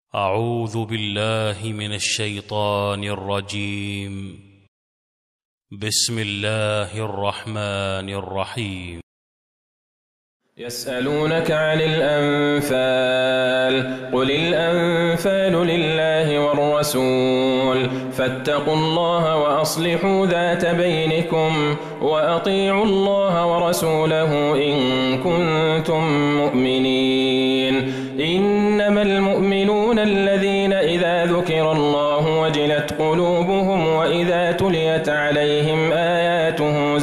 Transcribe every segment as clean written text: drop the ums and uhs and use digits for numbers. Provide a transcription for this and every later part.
أعوذ بالله من الشيطان الرجيم. بسم الله الرحمن الرحيم. يسألونك عن الأنفال قل الأنفال لله والرسول فاتقوا الله وأصلحوا ذات بينكم وأطيعوا الله ورسوله إن كنتم مؤمنين. إنما المؤمنون الذين إذا ذكر الله وجلت قلوبهم وإذا تليت عليهم آياته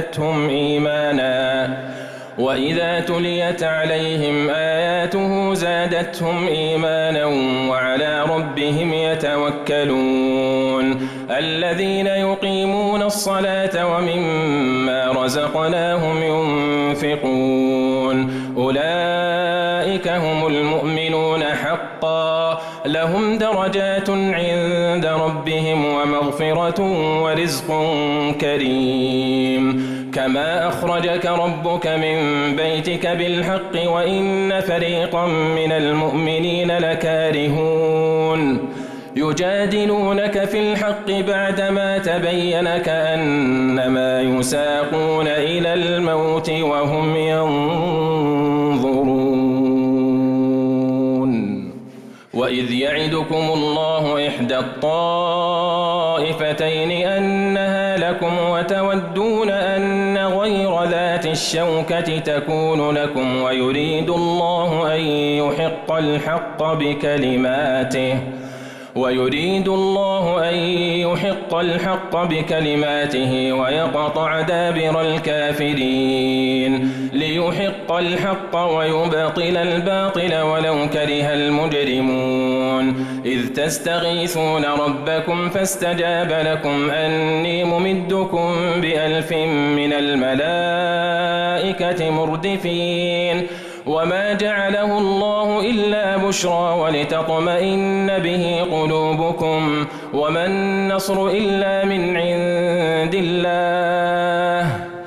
زادتهم إيمانا وعلى ربهم يتوكلون. الذين يقيمون الصلاة ومما رزقناهم ينفقون أولئك هم المؤمنون حقا لهم درجات عند ربهم ومغفرة ورزق كريم. كما أخرجك ربك من بيتك بالحق وإن فريقا من المؤمنين لكارهون يجادلونك في الحق بعدما تبين كأنما يساقون إلى الموت وهم ينظرون. وإذ يعدكم الله إحدى الطائفتين أنها لكم وتودون أن غير ذات الشوكة تكون لكم ويريد الله أن يحق الحق بكلماته ويقطع دابر الكافرين ليحق الحق ويبطل الباطل ولو كره المجرمون. إذ تستغيثون ربكم فاستجاب لكم أني ممدكم ب1000 من الملائكة مردفين. وما جعله الله إلا بشرى ولتطمئن به قلوبكم وما النصر إلا من عند الله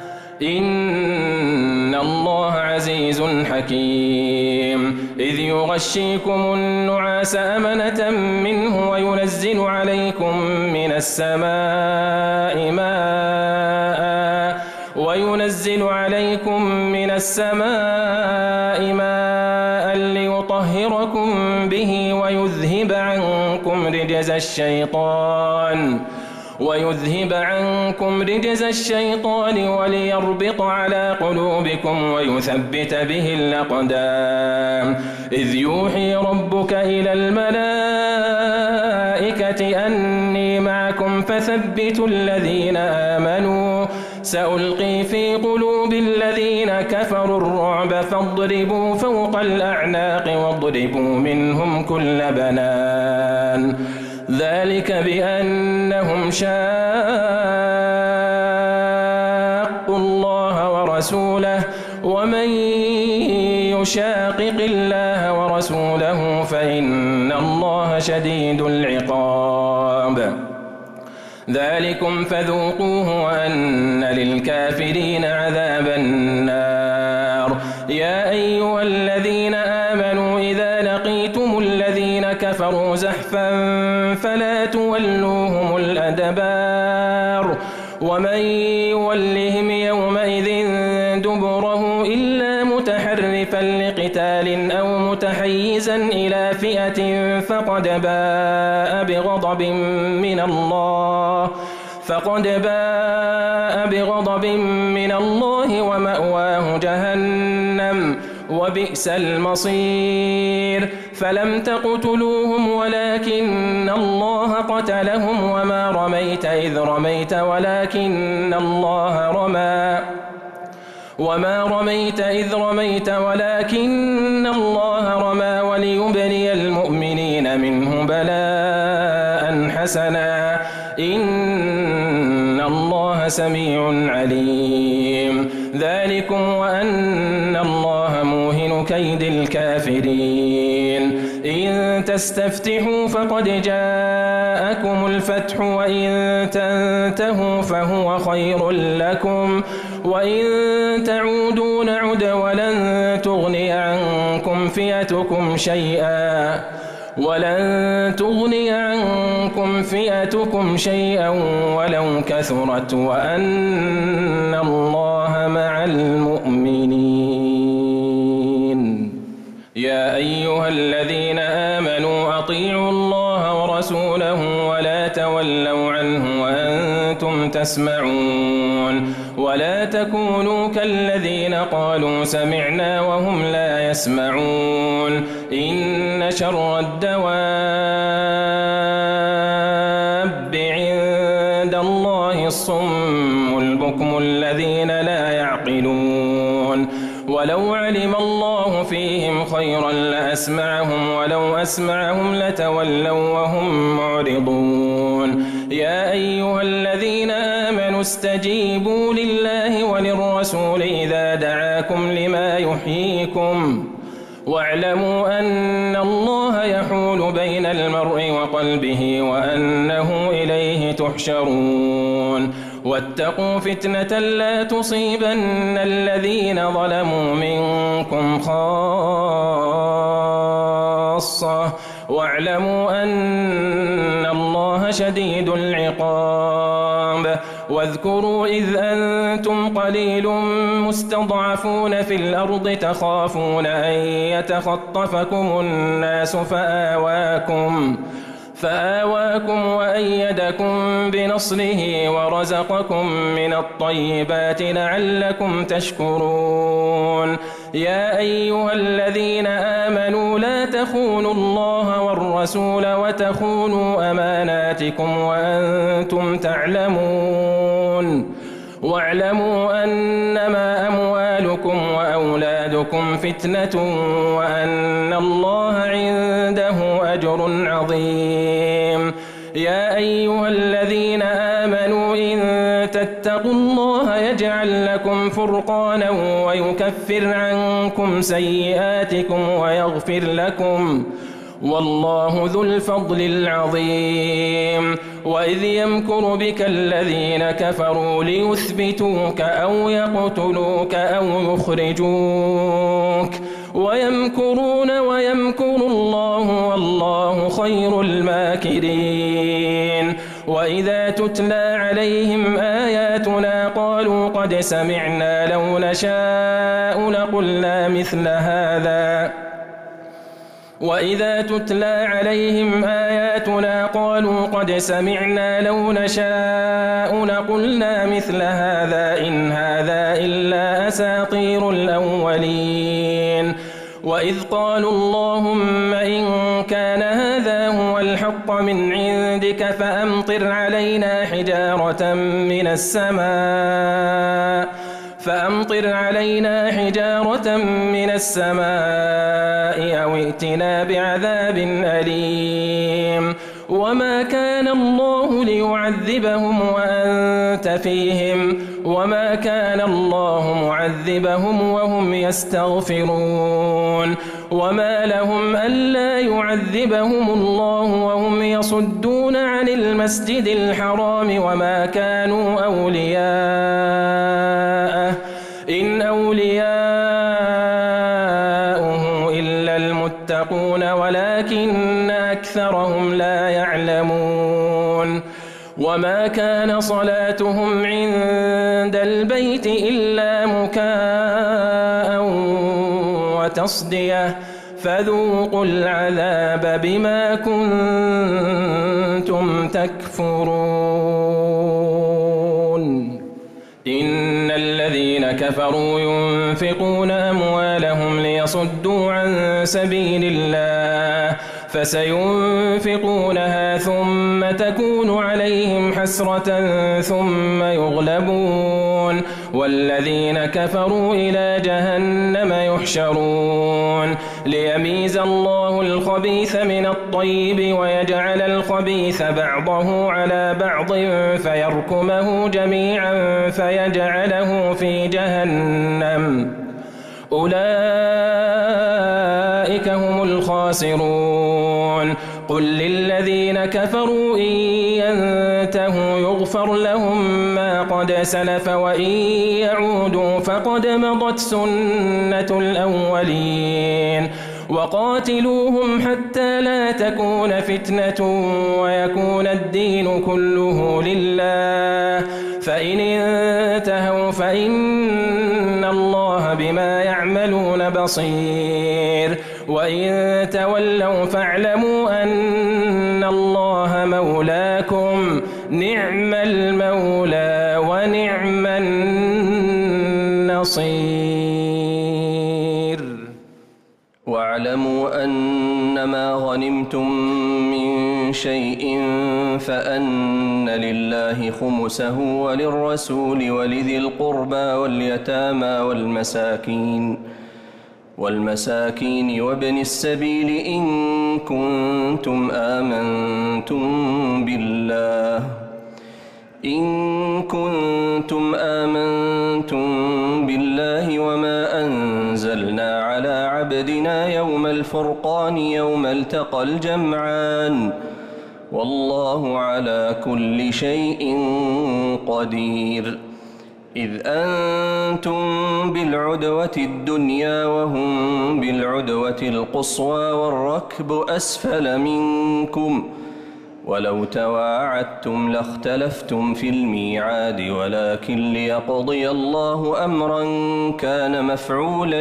إن الله عزيز حكيم. إذ يغشيكم النعاس أمنة منه وينزل عليكم من السماء ماء ليطهركم به ويذهب عنكم رجز الشيطان وليربط على قلوبكم ويثبت به الأقدام. إذ يوحي ربك إلى الملائكة أني معكم فثبتوا الذين آمنوا سألقي في قلوب الذين كفروا الرعب فاضربوا فوق الأعناق واضربوا منهم كل بنان. ذلك بأنهم شاقوا الله ورسوله ومن يشاقق الله ورسوله فإن الله شديد العقاب. ذلكم فذوقوه وأن للكافرين عذاب النار. يا أيها الذين آمنوا إذا لقيتم الذين كفروا زحفا فلا تولوهم الأدبار ومن يولهم يومئذ دبره إلا متحرفا لقتال أو متحيزا إلى فئة فقد باء بغضب من الله ومأواه جهنم وبئس المصير. فلم تقتلوهم ولكن الله قتلهم وما رميت إذ رميت ولكن الله رمى وليبلي المؤمنين منه بلاء حسنا إن الله سميع عليم. ذلكم وأن الله موهن كيد الكافرين. إن تستفتحوا فقد جاءكم الفتح وإن تنتهوا فهو خير لكم وإن تعودوا نعد ولن تغني عنكم فئتكم شيئا ولن تغني عنكم فئتكم شيئا ولو كثرت وأن الله مع المؤمنين. يا أيها الذين آمنوا أطيعوا الله ورسوله ولا تولوا عنه وأنتم تسمعون ولا تكونوا كالذين قالوا سمعنا وهم لا يسمعون. إن شر الدواب عند الله الصم البكم الذين لا يعقلون. ولو علم الله فيهم خيرا لأسمعهم ولو أسمعهم لتولوا وهم معرضون. يا أيها الذين آمنوا استجيبوا لله وللرسول إذا دعاكم لما يحييكم واعلموا أن الله يحول بين المرء وقلبه وأنه إليه تحشرون. واتقوا فتنة لا تصيبن الذين ظلموا منكم خاصة واعلموا أن الله شديد العقاب. واذكروا إذ أنتم قليل مستضعفون في الأرض تخافون أن يتخطفكم الناس فآواكم وأيدكم بنصره ورزقكم من الطيبات لعلكم تشكرون. يا أيها الذين آمنوا لا تخونوا الله والرسول وتخونوا أماناتكم وأنتم تعلمون. واعلموا أنما أموالكم وأولادكم فتنة وأن الله عنده أجر عظيم. يا أيها الذين آمنوا إن تتقوا الله يجعل لكم فرقانا ويكفر عنكم سيئاتكم ويغفر لكم والله ذو الفضل العظيم. وإذ يمكر بك الذين كفروا ليثبتوك أو يقتلوك أو يخرجوك ويمكرون ويمكر الله والله خير الماكرين. وإذا تتلى عليهم آياتنا قالوا قد سمعنا لو نشاء لقلنا مثل هذا وإذا تتلى عليهم آياتنا قالوا قد سمعنا لو نشاء لقلنا مثل هذا إن هذا إلا أساطير الأولين. وإذ قالوا اللهم إن كان هذا هو الحق من عندك فأمطر علينا حجارة من السماء أو ائتنا بعذاب أليم. وما كان الله ليعذبهم وأنت فيهم وما كان الله معذبهم وهم يستغفرون. وما لهم ألا يعذبهم الله وهم يصدون عن المسجد الحرام وما كانوا أولياءه إن أولياؤه إلا المتقون ولكن أكثرهم لا يعلمون. وما كان صلاتهم عند البيت إلا مكاء وتصدية فذوقوا العذاب بما كنتم تكفرون. إن الذين كفروا ينفقون أموالهم ليصدوا عن سبيل الله فسينفقونها ثم تكون عليهم حسرة ثم يغلبون والذين كفروا إلى جهنم يحشرون. ليميز الله الخبيث من الطيب ويجعل الخبيث بعضه على بعض فيركمه جميعا فيجعله في جهنم أولئك هم الخاسرون. قل للذين كفروا إن ينتهوا يغفر لهم ما قد سلف وإن يعودوا فقد مضت سنة الأولين. وقاتلوهم حتى لا تكون فتنة ويكون الدين كله لله فإن انتهوا فإن الله بما يعملون بصير وإن تولوا فاعلموا أن الله مولاكم نعم المولى ونعم النصير. واعلموا أنما غنمتم من شيء فأن لله خمسه وللرسول ولذي القربى واليتامى والمساكين وابن السبيل إن كنتم آمنتم بالله وما أنزلنا على عبدنا يوم الفرقان يوم التقى الجمعان والله على كل شيء قدير. إذ أنتم بالعدوة الدنيا وهم بالعدوة القصوى والركب أسفل منكم ولو تواعدتم لاختلفتم في الميعاد ولكن ليقضي الله أمرا كان مفعولا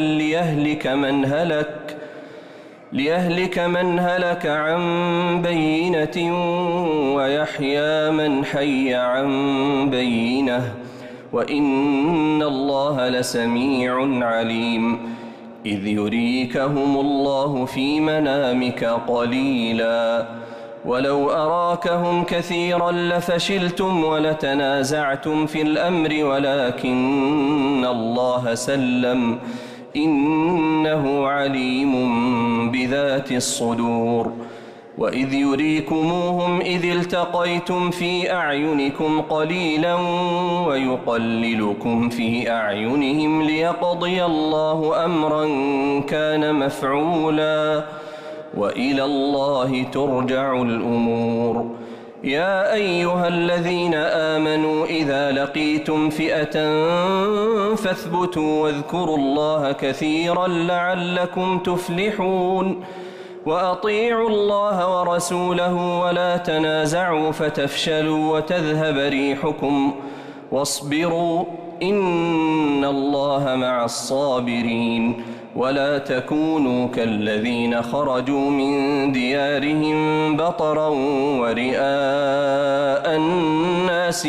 ليهلك من هلك عن بينة ويحيى من حي عن بينة وإن الله لسميع عليم. إذ يريكهم الله في منامك قليلا ولو أراكهم كثيرا لفشلتم ولتنازعتم في الأمر ولكن الله سلم إنه عليم بذات الصدور. وإذ يريكموهم إذ التقيتم في أعينكم قليلا ويقللكم في أعينهم ليقضي الله أمرا كان مفعولا وإلى الله ترجع الأمور. يا أيها الذين آمنوا إذا لقيتم فئة فاثبتوا واذكروا الله كثيرا لعلكم تفلحون. وأطيعوا الله ورسوله ولا تنازعوا فتفشلوا وتذهب ريحكم واصبروا إن الله مع الصابرين. ولا تكونوا كالذين خرجوا من ديارهم بطرا ورئاء الناس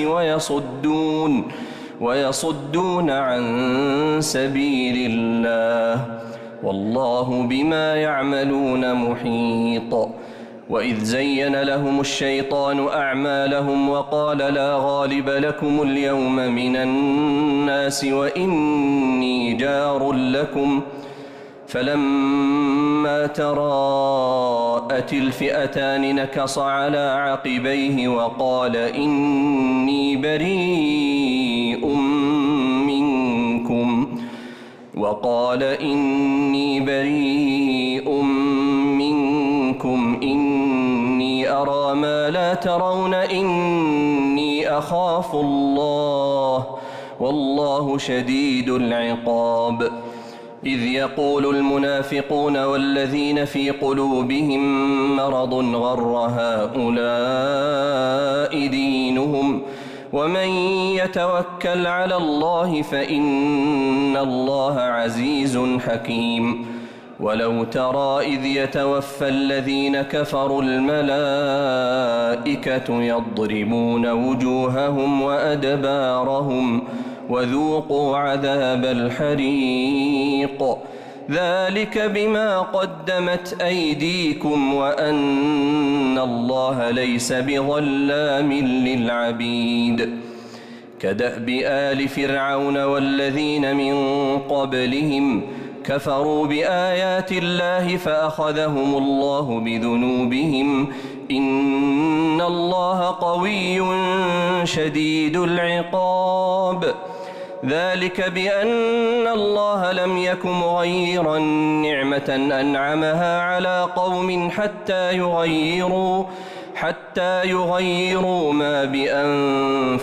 ويصدون عن سبيل الله والله بما يعملون محيط. وإذ زين لهم الشيطان أعمالهم وقال لا غالب لكم اليوم من الناس وإني جار لكم فلما تراءت الفئتان نكص على عقبيه وقال إني بريء منكم إني أرى ما لا ترون إني أخاف الله والله شديد العقاب. إذ يقول المنافقون والذين في قلوبهم مرض غر هؤلاء دينهم ومن يتوكل على الله فإن الله عزيز حكيم. ولو ترى إذ يتوفى الذين كفروا الملائكة يضربون وجوههم وأدبارهم وذوقوا عذاب الحريق ذلك بما قدمت أيديكم وأن الله ليس بظلام للعبيد. كدأب آل فرعون والذين من قبلهم كفروا بآيات الله فأخذهم الله بذنوبهم إن الله قوي شديد العقاب. ذلك بأن الله لم يك مغيرا نعمة أنعمها على قوم حتى يغيروا ما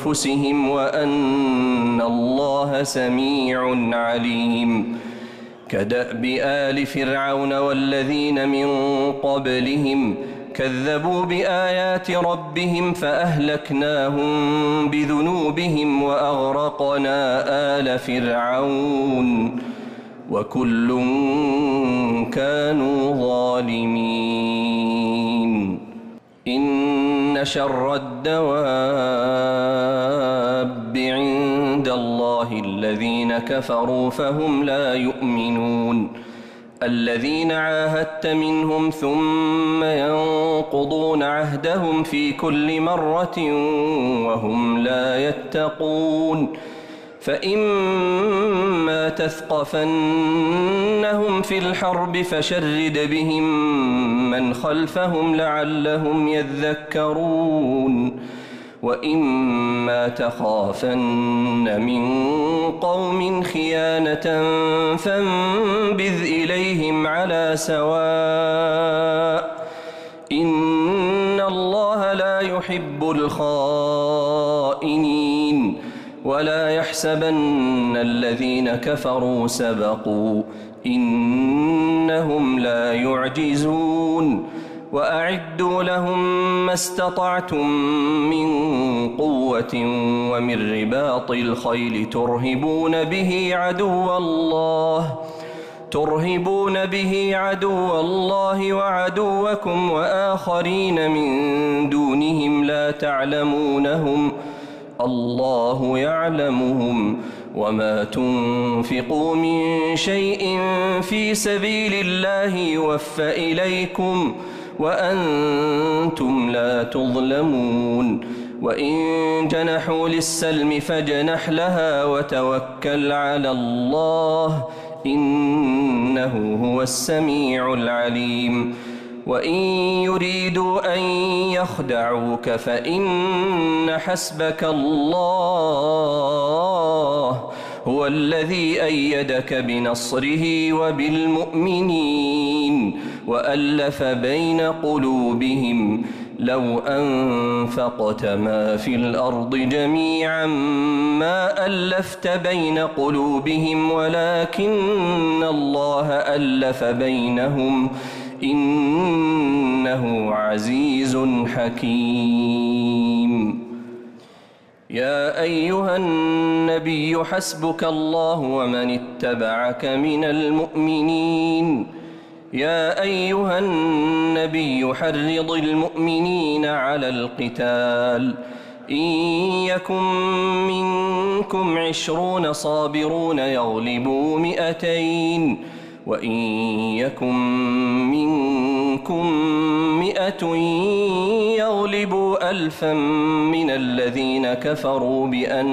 بأنفسهم وأن الله سميع عليم. كدأب آل فرعون والذين من قبلهم كذبوا بآيات ربهم فأهلكناهم بذنوبهم وأغرقنا آل فرعون وكل كانوا ظالمين. إن شر الدواب عند الله الذين كفروا فهم لا يؤمنون الذين عاهدت منهم ثم ينقضون عهدهم في كل مرة وهم لا يتقون فإما تثقفنهم في الحرب فشرد بهم من خلفهم لعلهم يذكرون وإما تخافن من قوم خيانة فانبذ إليهم على سواء إن الله لا يحب الخائنين ولا يحسبن الذين كفروا سبقوا إنهم لا يعجزون وأعدوا لهم ما استطعتم من قوة ومن رباط الخيل ترهبون به عدو الله وعدوكم وآخرين من دونهم لا تعلمونهم الله يعلمهم وما تنفقوا من شيء في سبيل الله يوفى إليكم وأنتم لا تظلمون وإن جنحوا للسلم فاجنح لها وتوكل على الله إنه هو السميع العليم وإن يريدوا أن يخدعوك فإن حسبك الله هو الذي أيدك بنصره وبالمؤمنين وألف بين قلوبهم لو أنفقت ما في الأرض جميعا ما ألفت بين قلوبهم ولكن الله ألف بينهم إنه عزيز حكيم. يا أيها النبي حسبك الله ومن اتبعك من المؤمنين. يا أيها النبي حرض المؤمنين على القتال إن يكن منكم 20 صابرون يغلبوا 200 وإن يكن منكم 100 يغلبوا 1000 من الذين كفروا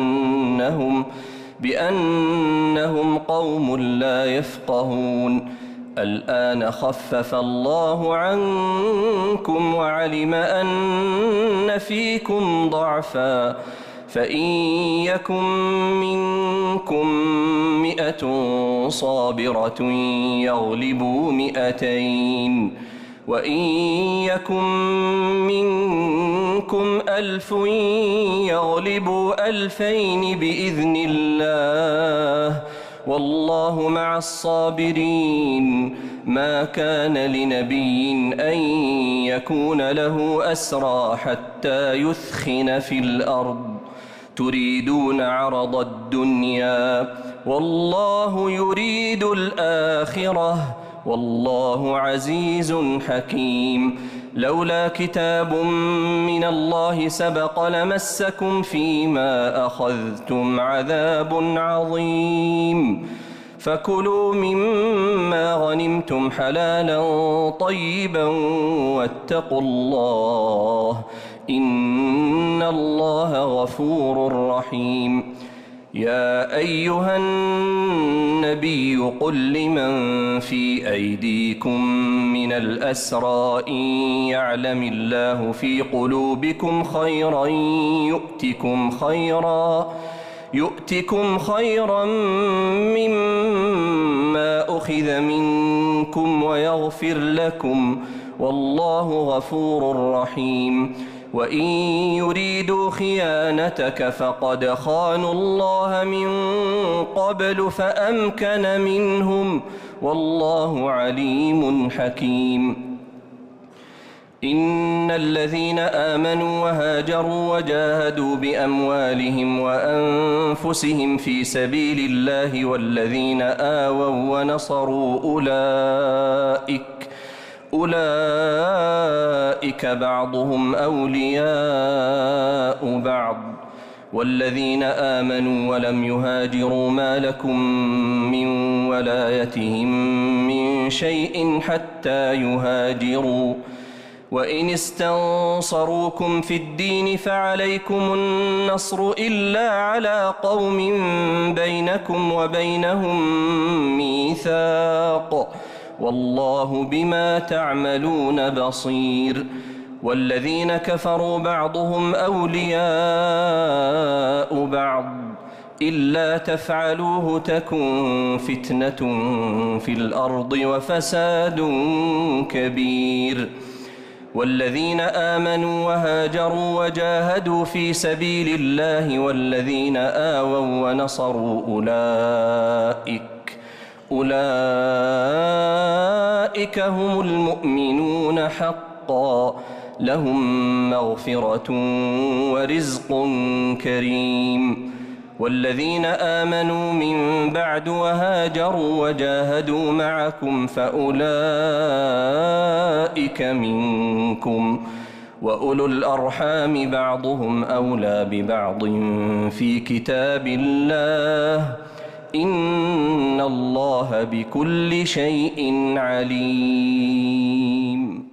بأنهم قوم لا يفقهون. الآن خفف الله عنكم وعلم أن فيكم ضعفا فإن يكن منكم 100 صابرة يغلبوا 200 وإن يكن منكم 1000 يغلبوا 2000 بإذن الله والله مع الصابرين. ما كان لنبي أن يكون له أسرى حتى يثخن في الأرض تريدون عرض الدنيا والله يريد الآخرة والله عزيز حكيم. لولا كتاب من الله سبق لمسكم فيما أخذتم عذاب عظيم فكلوا مما غنمتم حلالا طيبا واتقوا الله إن الله غفور رحيم. يا أيها النبي قل لمن في أيديكم من الأسرى إن يعلم الله في قلوبكم خيرا يؤتكم خيرا مما أخذ منكم ويغفر لكم والله غفور رحيم. وإن يريدوا خيانتك فقد خانوا الله من قبل فأمكن منهم والله عليم حكيم. إن الذين آمنوا وهاجروا وجاهدوا بأموالهم وأنفسهم في سبيل الله والذين آووا ونصروا أولئك بعضهم أولياء بعض والذين آمنوا ولم يهاجروا ما لكم من ولايتهم من شيء حتى يهاجروا وإن استنصروكم في الدين فعليكم النصر إلا على قوم بينكم وبينهم ميثاق والله بما تعملون بصير. والذين كفروا بعضهم أولياء بعض إلا تفعلوه تكن فتنة في الأرض وفساد كبير. والذين آمنوا وهاجروا وجاهدوا في سبيل الله والذين آووا ونصروا أولئك هم المؤمنون حقا لهم مغفرة ورزق كريم. والذين آمنوا من بعد وهاجروا وجاهدوا معكم فأولئك منكم وأولو الأرحام بعضهم أولى ببعض في كتاب الله إن الله بكل شيء عليم.